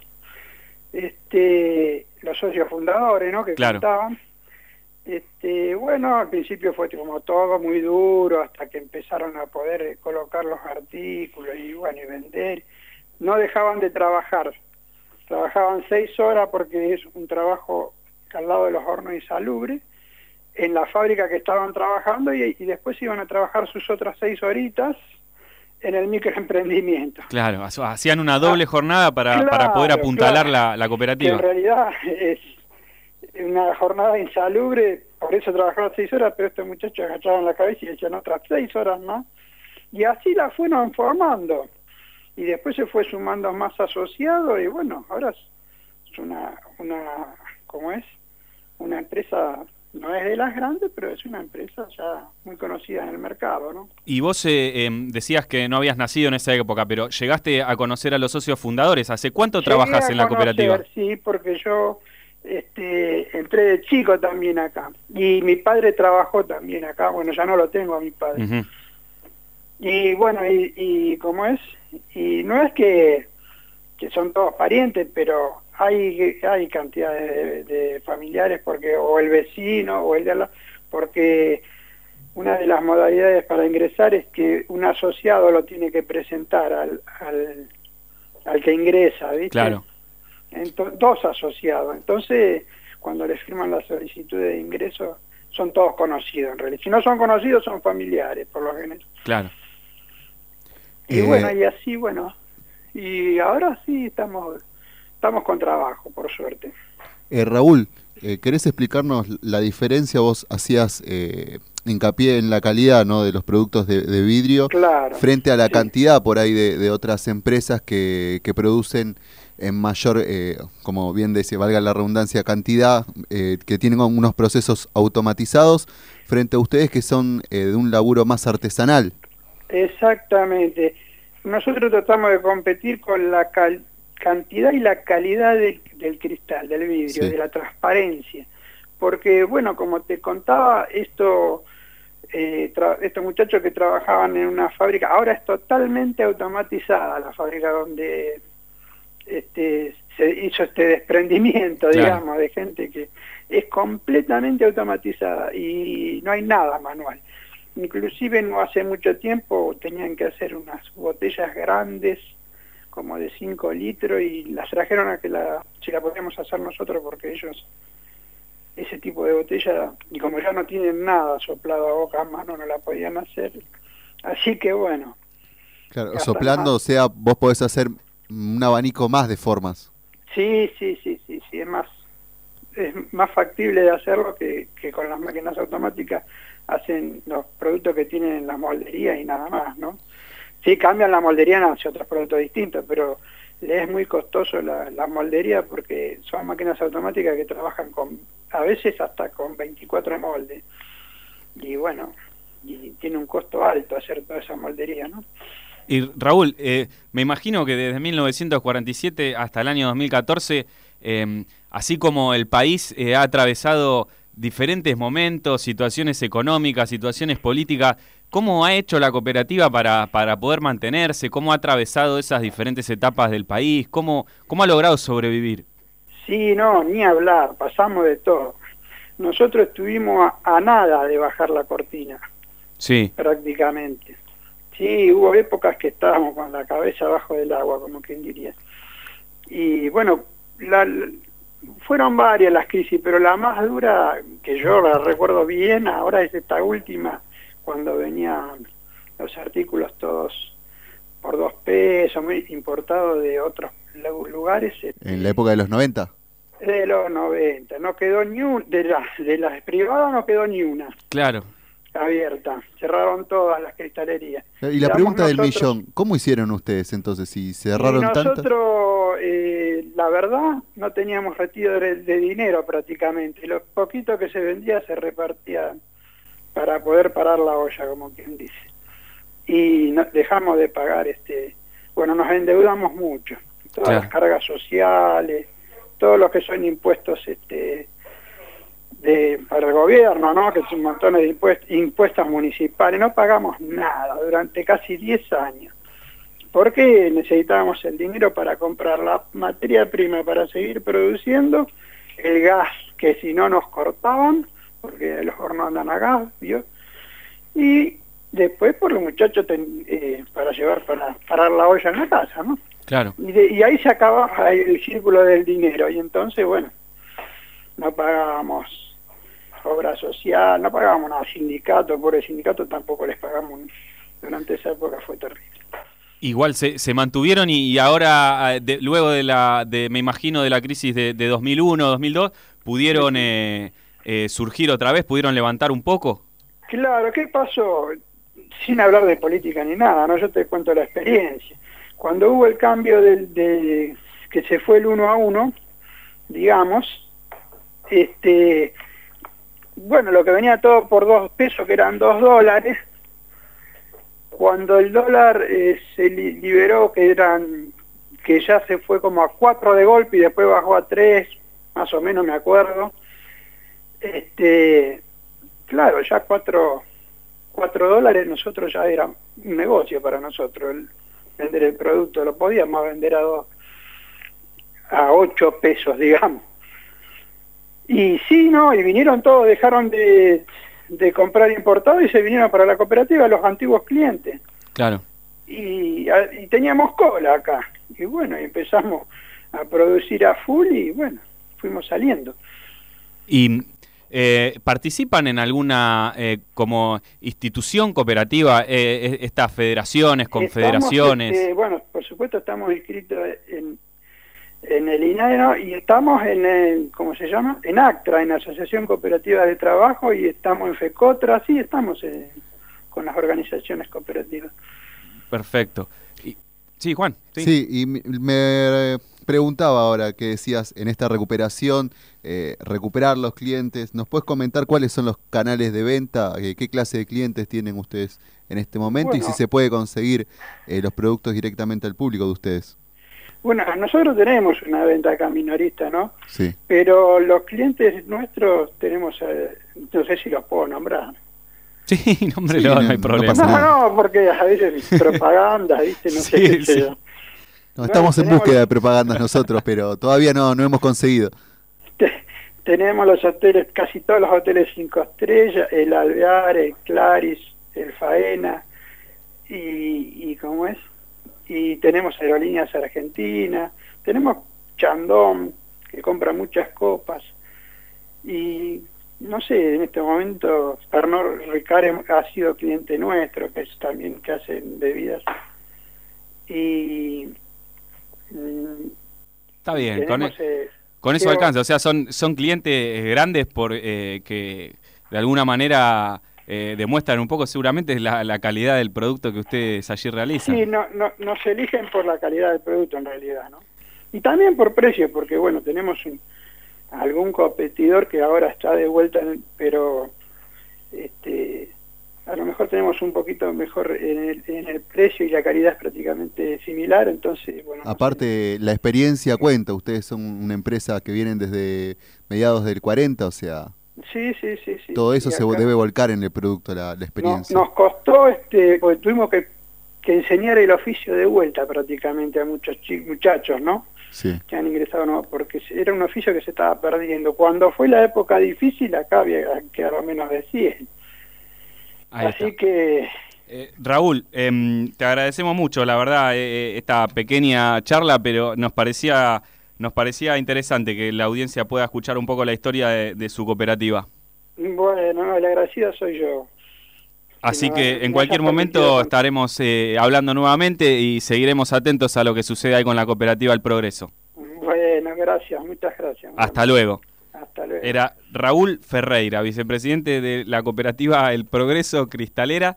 este los socios fundadores, ¿no? Que claro, contaban, este bueno, al principio fue como todo muy duro, hasta que empezaron a poder colocar los artículos y bueno, y vender. No dejaban de trabajar, trabajaban seis horas porque es un trabajo al lado de los hornos insalubres, en la fábrica que estaban trabajando, y, y después iban a trabajar sus otras seis horitas en el microemprendimiento. Claro, hacían una doble ah, jornada para, claro, para poder apuntalar claro, la, la cooperativa. En realidad es una jornada insalubre, por eso trabajaban seis horas, pero estos muchachos agachaban la cabeza y echan otras seis horas más, y así la fueron formando, y después se fue sumando más asociados, y bueno, ahora es una, una ¿cómo es? Una empresa. No es de las grandes, pero es una empresa ya muy conocida en el mercado, ¿no? Y vos eh, eh, decías que no habías nacido en esa época, pero llegaste a conocer a los socios fundadores. ¿Hace cuánto Llegué trabajás en la conocer, cooperativa? Sí, porque yo este, entré de chico también acá. Y mi padre trabajó también acá. Bueno, ya no lo tengo a mi padre. Uh-huh. Y bueno, y, y ¿cómo es? Y no es que, que son todos parientes, pero hay hay cantidades de, de familiares, porque o el vecino o el de la, porque una de las modalidades para ingresar es que un asociado lo tiene que presentar al al, al que ingresa, ¿viste? Claro. Ento- dos asociados. Entonces, cuando les firman la solicitud de ingreso, son todos conocidos en realidad. Si no son conocidos, son familiares, por lo general. Claro. Y Eh, bueno, y así, bueno. Y ahora sí estamos, estamos con trabajo, por suerte. Eh, Raúl, eh, ¿querés explicarnos la diferencia? Vos hacías eh, hincapié en la calidad, ¿no?, de los productos de, de vidrio, Claro, frente a la sí. cantidad por ahí de, de otras empresas que, que producen en mayor, eh, como bien decía, valga la redundancia, cantidad, eh, que tienen unos procesos automatizados, frente a ustedes que son eh, de un laburo más artesanal. Exactamente. Nosotros tratamos de competir con la cal- cantidad y la calidad del, del cristal, del vidrio, Sí. de la transparencia. Porque, bueno, como te contaba, esto, eh, tra- estos muchachos que trabajaban en una fábrica, ahora es totalmente automatizada la fábrica donde este, se hizo este desprendimiento, Claro. digamos, de gente que es completamente automatizada y no hay nada manual. Inclusive no hace mucho tiempo tenían que hacer unas botellas grandes, como de cinco litros, y las trajeron a que la, si la podíamos hacer nosotros, porque ellos, ese tipo de botella, y como ya no tienen nada soplado a boca a mano, no la podían hacer. Así que bueno. Claro, Hasta soplando, más. o sea, vos podés hacer un abanico más de formas. Sí, sí, sí, sí, sí, es más, es más factible de hacerlo que, que con las máquinas automáticas hacen los productos que tienen en la moldería y nada más, ¿no? Sí, cambian la moldería hacia otros productos distintos, pero le es muy costoso la, la moldería porque son máquinas automáticas que trabajan con, a veces hasta con veinticuatro moldes. Y bueno, y tiene un costo alto hacer toda esa moldería, ¿no? Y Raúl, eh, me imagino que desde mil novecientos cuarenta y siete hasta el año dos mil catorce, eh, así como el país eh, ha atravesado diferentes momentos, situaciones económicas, situaciones políticas, ¿cómo ha hecho la cooperativa para, para poder mantenerse? ¿Cómo ha atravesado esas diferentes etapas del país? ¿Cómo, cómo ha logrado sobrevivir? Sí, no, ni hablar, pasamos de todo. Nosotros estuvimos a, a nada de bajar la cortina, Sí, prácticamente. Sí, hubo épocas que estábamos con la cabeza abajo del agua, como quien diría. Y bueno, la, la- fueron varias las crisis, pero la más dura, que yo la recuerdo bien, ahora es esta última, cuando venían los artículos todos por dos pesos, muy importados de otros lu- lugares. En la época de los noventa. De los noventa, no quedó ni un, de las de las privadas no quedó ni una claro. abierta, cerraron todas las cristalerías. Y la Quedamos pregunta del nosotros- millón, ¿cómo hicieron ustedes entonces? Si Y cerraron tantas. nosotros, eh, la verdad, no teníamos retiro de, de dinero prácticamente, y lo poquito que se vendía se repartía para poder parar la olla, como quien dice. Y no, dejamos de pagar, este bueno, nos endeudamos mucho, todas Claro. las cargas sociales, todos los que son impuestos este de para el gobierno, ¿no? Que son montones de impuestos, impuestos municipales, no pagamos nada durante casi diez años. Porque necesitábamos el dinero para comprar la materia prima para seguir produciendo, el gas, que si no nos cortaban, porque los hornos andan a gas, ¿vio? Y después por los muchachos ten- eh, para llevar, para parar la olla en la casa, ¿no? Claro. Y, de- y ahí se acaba el círculo del dinero, y entonces, bueno, no pagábamos obra social, no pagábamos nada, sindicato, por el sindicato tampoco les pagamos, durante esa época fue terrible. Igual se, se mantuvieron y, y ahora, eh, de- luego de la, de, me imagino, de la crisis de, de dos mil uno, dos mil dos, pudieron eh, eh, surgir otra vez, pudieron levantar un poco. Claro, ¿qué pasó? Sin hablar de política ni nada, ¿no? Yo te cuento la experiencia. Cuando hubo el cambio del, de que se fue el uno a uno, digamos, este, bueno, lo que venía todo por dos pesos, que eran dos dólares, cuando el dólar eh, se li- liberó, que eran, que ya se fue como a cuatro de golpe y después bajó a tres, más o menos me acuerdo, este, claro, ya cuatro, cuatro dólares nosotros ya era un negocio para nosotros, el, vender el producto, lo podíamos vender a dos, a ocho pesos, digamos. Y sí, no, y vinieron todos, dejaron de, de comprar importado y se vinieron para la cooperativa los antiguos clientes. Claro. Y, a- y teníamos cola acá. Y bueno, y empezamos a producir a full y bueno, fuimos saliendo. ¿Y eh, participan en alguna eh, como institución cooperativa, eh, estas federaciones, confederaciones? Estamos, este, bueno, por supuesto estamos inscritos en, en el INAERO y estamos en, el, ¿cómo se llama? En ACTRA, en Asociación Cooperativa de Trabajo, y estamos en FECOTRA, sí, estamos en, con las organizaciones cooperativas. Perfecto. Y, sí, Juan. Sí, sí y me, me preguntaba ahora que decías en esta recuperación, eh, recuperar los clientes. ¿Nos puedes comentar cuáles son los canales de venta? Eh, ¿Qué clase de clientes tienen ustedes en este momento? Bueno, y si se puede conseguir eh, los productos directamente al público de ustedes. Bueno, nosotros tenemos una venta acá minorista, ¿no? Sí. Pero los clientes nuestros tenemos, eh, no sé si los puedo nombrar. Sí, nómbrelo, sí, no, no hay problema. No, no, no, porque a veces propaganda, ¿viste? No sé qué sí. sé yo. No, estamos bueno, en búsqueda de propagandas nosotros, pero todavía no, no hemos conseguido. Te, tenemos los hoteles, casi todos los hoteles cinco estrellas, el Alvear, el Claris, el Faena, y, y ¿cómo es? Y tenemos Aerolíneas Argentinas, tenemos Chandon, que compra muchas copas, y no sé, en este momento Pernod Ricard ha sido cliente nuestro, que es también que hace bebidas, y está bien, tenemos, con, eh, con eso pero, alcanza, o sea, son, son clientes grandes por eh, que de alguna manera eh, demuestran un poco seguramente la, la calidad del producto que ustedes allí realizan. Sí, no, no, nos eligen por la calidad del producto en realidad, ¿no? Y también por precio, porque bueno, tenemos un, algún competidor que ahora está de vuelta, en, pero este a lo mejor tenemos un poquito mejor en el, en el precio y la calidad es prácticamente similar, entonces bueno. Aparte, la experiencia cuenta, ustedes son una empresa que vienen desde mediados del cuarenta, o sea... Sí, sí, sí. sí todo eso se acá debe volcar en el producto, la, la experiencia. No, nos costó, este porque tuvimos que, que enseñar el oficio de vuelta prácticamente a muchos muchachos, ¿no? Sí. Que han ingresado, no, porque era un oficio que se estaba perdiendo. Cuando fue la época difícil, acá había quedado menos de cien. Ahí Así está. que... Eh, Raúl, eh, te agradecemos mucho, la verdad, eh, esta pequeña charla, pero nos parecía nos parecía interesante que la audiencia pueda escuchar un poco la historia de, de su cooperativa. Bueno, no, el agradecido soy yo. Así no, que en no cualquier momento con... estaremos eh, hablando nuevamente y seguiremos atentos a lo que sucede ahí con la cooperativa El Progreso. Bueno, gracias, muchas gracias. Hasta luego. Hasta luego. Era Raúl Ferreira, vicepresidente de la cooperativa El Progreso Cristalera,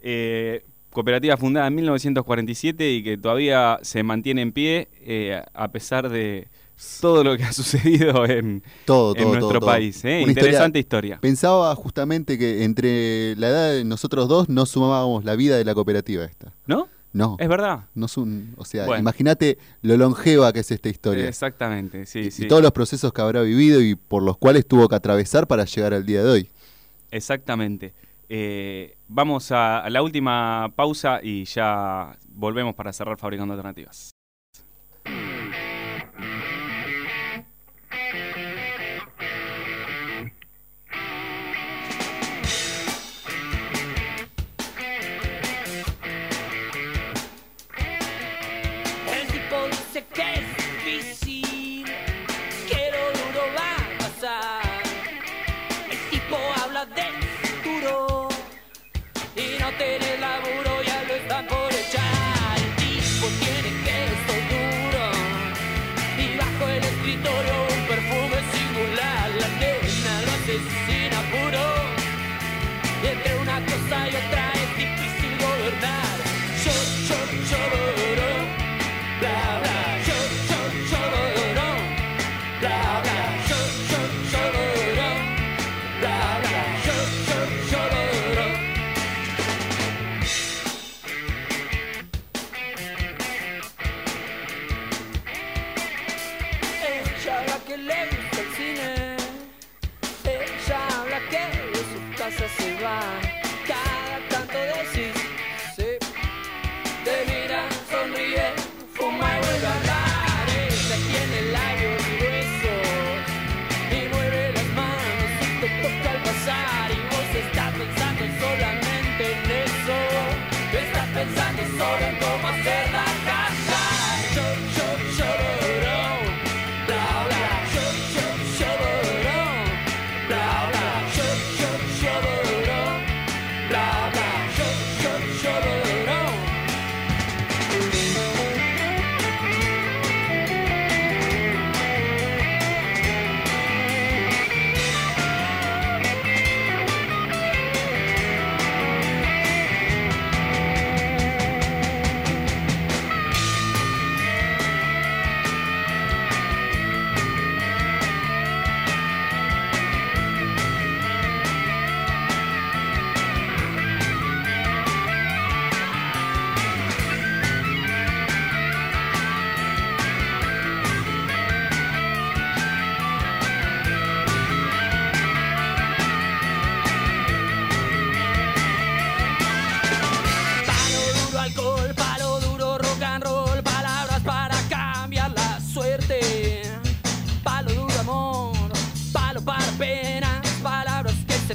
eh, cooperativa fundada en mil novecientos cuarenta y siete y que todavía se mantiene en pie eh, a pesar de todo lo que ha sucedido en, todo, en todo, nuestro todo, país. ¿eh? Una Interesante historia, historia. Pensaba justamente que entre la edad de nosotros dos no sumábamos la vida de la cooperativa esta. ¿No? No. Es verdad. No un, o sea, bueno. Imagínate lo longeva que es esta historia. Exactamente, sí, y, sí. Y todos los procesos que habrá vivido y por los cuales tuvo que atravesar para llegar al día de hoy. Exactamente. Eh, vamos a, a la última pausa y ya volvemos para cerrar Fabricando Alternativas. Pensando solo en cómo hacer la casa. Yo, yo, yo,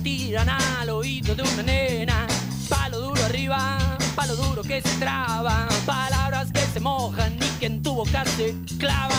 tiran al oído de una nena. Palo duro arriba, palo duro que se traba. Palabras que se mojan y que en tu boca se clavan.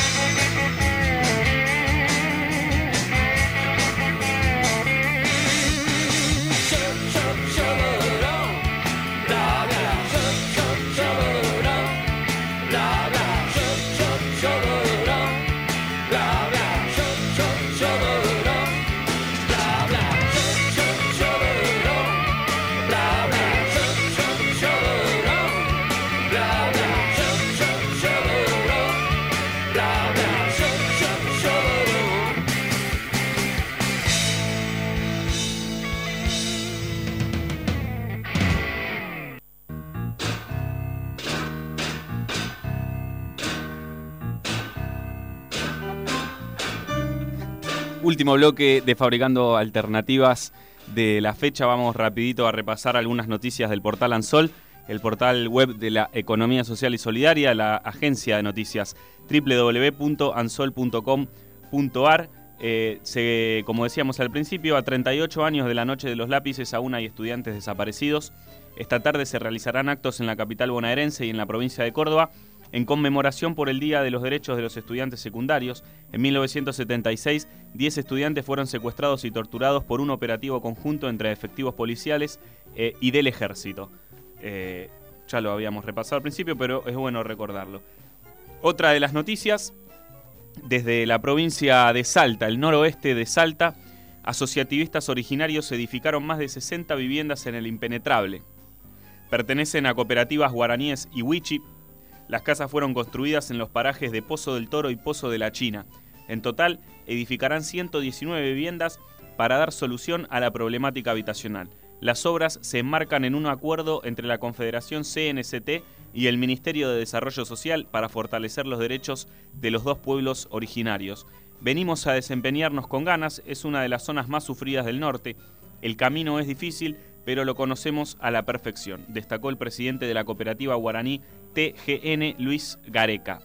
Último bloque de Fabricando Alternativas de la fecha. Vamos rapidito a repasar algunas noticias del portal Ansol, el portal web de la economía social y solidaria, la agencia de noticias doble u doble u doble u punto ansol punto com punto a r. Eh, se, como decíamos al principio, a treinta y ocho años de la Noche de los Lápices aún hay estudiantes desaparecidos. Esta tarde se realizarán actos en la capital bonaerense y en la provincia de Córdoba en conmemoración por el Día de los Derechos de los Estudiantes Secundarios. En mil novecientos setenta y seis, diez estudiantes fueron secuestrados y torturados por un operativo conjunto entre efectivos policiales eh, y del ejército. Eh, ya lo habíamos repasado al principio, pero es bueno recordarlo. Otra de las noticias, desde la provincia de Salta, el noroeste de Salta, asociativistas originarios edificaron más de sesenta viviendas en el impenetrable. Pertenecen a cooperativas guaraníes y Huichi. Las casas fueron construidas en los parajes de Pozo del Toro y Pozo de la China. En total, edificarán ciento diecinueve viviendas para dar solución a la problemática habitacional. Las obras se enmarcan en un acuerdo entre la Confederación C N C T y el Ministerio de Desarrollo Social para fortalecer los derechos de los dos pueblos originarios. Venimos a desempeñarnos con ganas, es una de las zonas más sufridas del norte. El camino es difícil, pero lo conocemos a la perfección, destacó el presidente de la cooperativa guaraní T G N, Luis Gareca.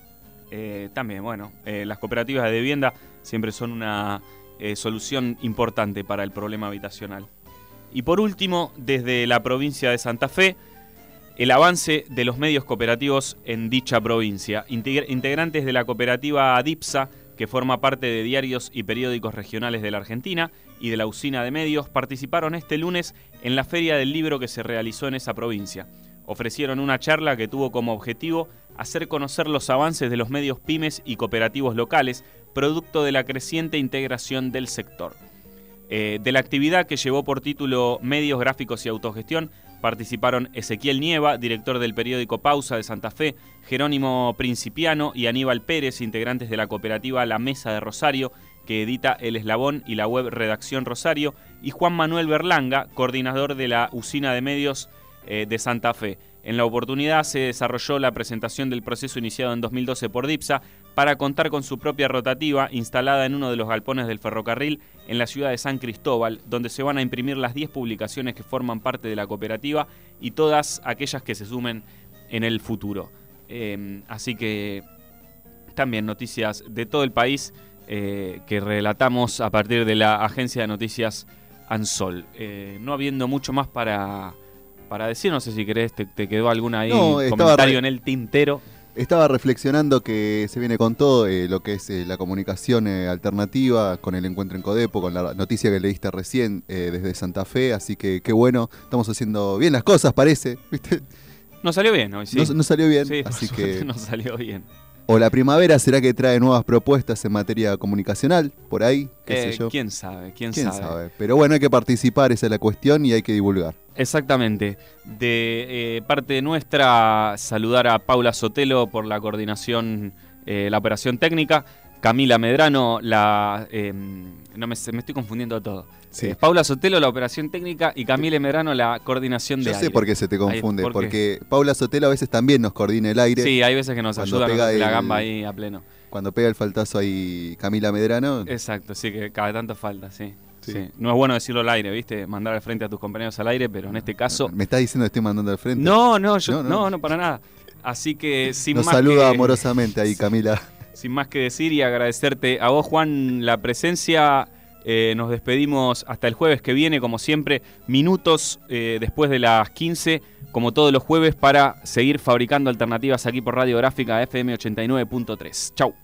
Eh, también, bueno, eh, las cooperativas de vivienda siempre son una eh, solución importante para el problema habitacional. Y por último, desde la provincia de Santa Fe, el avance de los medios cooperativos en dicha provincia. Integr- integrantes de la cooperativa DIPSA, que forma parte de diarios y periódicos regionales de la Argentina, y de la usina de medios, participaron este lunes en la Feria del Libro que se realizó en esa provincia. Ofrecieron una charla que tuvo como objetivo hacer conocer los avances de los medios pymes y cooperativos locales, producto de la creciente integración del sector. Eh, de la actividad, que llevó por título Medios Gráficos y Autogestión, participaron Ezequiel Nieva, director del periódico Pausa de Santa Fe, Jerónimo Principiano y Aníbal Pérez, integrantes de la cooperativa La Mesa de Rosario, que edita El Eslabón y la web Redacción Rosario, y Juan Manuel Berlanga, coordinador de la usina de medios eh, de Santa Fe. En la oportunidad se desarrolló la presentación del proceso iniciado en dos mil doce por DIPSA para contar con su propia rotativa instalada en uno de los galpones del ferrocarril en la ciudad de San Cristóbal, donde se van a imprimir las diez publicaciones que forman parte de la cooperativa y todas aquellas que se sumen en el futuro. Eh, así que también noticias de todo el país eh, que relatamos a partir de la agencia de noticias Ansol. Eh, no habiendo mucho más para... Para decir, no sé si querés, te, te quedó alguna ahí no, comentario re- en el tintero. Estaba reflexionando que se viene con todo eh, lo que es eh, la comunicación eh, alternativa, con el encuentro en Codepo, con la noticia que leíste recién eh, desde Santa Fe, así que qué bueno, estamos haciendo bien las cosas, parece, ¿viste? No salió bien hoy, sí. No, no salió bien, sí, así que... no salió bien. O la primavera será que trae nuevas propuestas en materia comunicacional, por ahí, qué Eh, sé yo. ¿Quién sabe? ¿Quién, ¿Quién sabe? sabe? Pero bueno, hay que participar, esa es la cuestión y hay que divulgar. Exactamente. De eh, parte nuestra, saludar a Paula Sotelo por la coordinación, eh, la operación técnica, Camila Medrano, la... Eh, no me, me estoy confundiendo todo. Sí. Eh, Paula Sotelo, la operación técnica, y Camila Medrano, la coordinación de Yo sé aire. por qué se te confunde, Ahí, ¿por qué? porque Paula Sotelo a veces también nos coordina el aire. Sí, hay veces que nos Cuando ayuda pega con la el- gamba ahí a pleno. Cuando pega el faltazo ahí Camila Medrano. Exacto, sí, que cada tanto falta, sí. Sí. sí. No es bueno decirlo al aire, ¿viste? Mandar al frente a tus compañeros al aire, pero en este caso... ¿Me estás diciendo que estoy mandando al frente? No, no, yo, No, no, no. no, para nada. Así que sin Nos más saluda que, amorosamente ahí Camila. sin más que decir y agradecerte a vos, Juan, la presencia Eh, nos despedimos hasta el jueves que viene, como siempre, minutos eh, después de las quince, como todos los jueves, para seguir fabricando alternativas aquí por Radiográfica F M ochenta y nueve punto tres. Chau.